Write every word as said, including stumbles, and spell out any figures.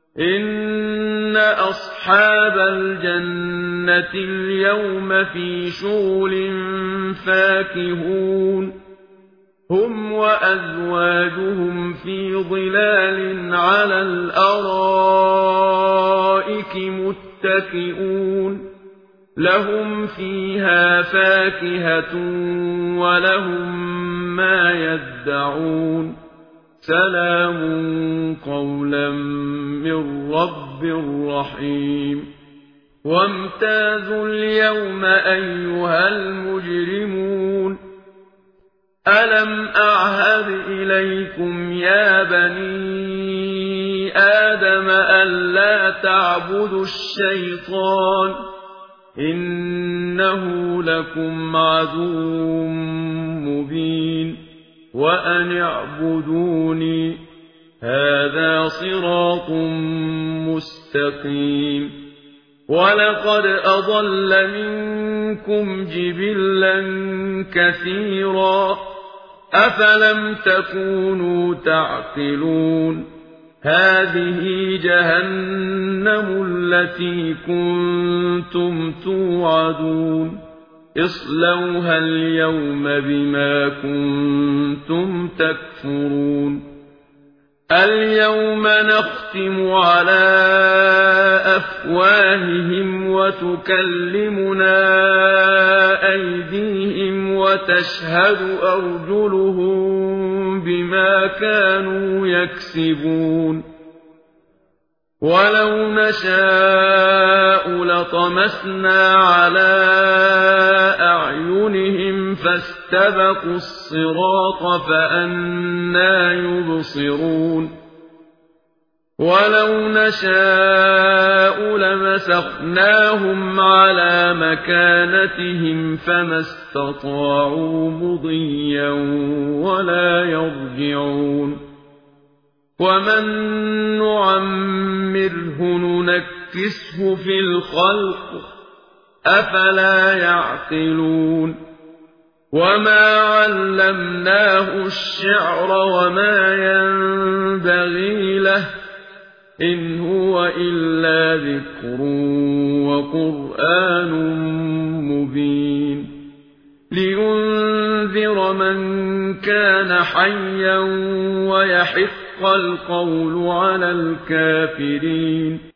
إن أصحاب الجنة اليوم في شغل فاكهون هم وأزواجهم في ظلال على الأرائك متكئون لهم فيها فاكهة ولهم ما يدعون سلام قولا من رب رحيم وامتازوا اليوم أيها المجرمون ألم أعهد إليكم يا بني آدم ألا تعبدوا الشيطان إنه لكم عدو مبين وأن اعبدوني هذا صراط مستقيم ولقد أضل منكم جبلا كثيرا أفلم تكونوا تعقلون هذه جهنم التي كنتم توعدون اصلوها اليوم بما كنتم تكفرون اليوم نختم على أفواههم وتكلمنا أيديهم وتشهد أرجلهم بما كانوا يكسبون ولو نشاء لطمسنا على أعينهم فاستبقوا الصراط فأنى يبصرون ولو نشاء لمسخناهم على مكانتهم فما استطاعوا مضيا ولا يرجعون ومن نعمره ننكسه في الخلق أفلا يعقلون وما علمناه الشعر وما ينبغي له إن هو إلا ذكر وقرآن مبين لينذر من كان حيا ويحق القول على الكافرين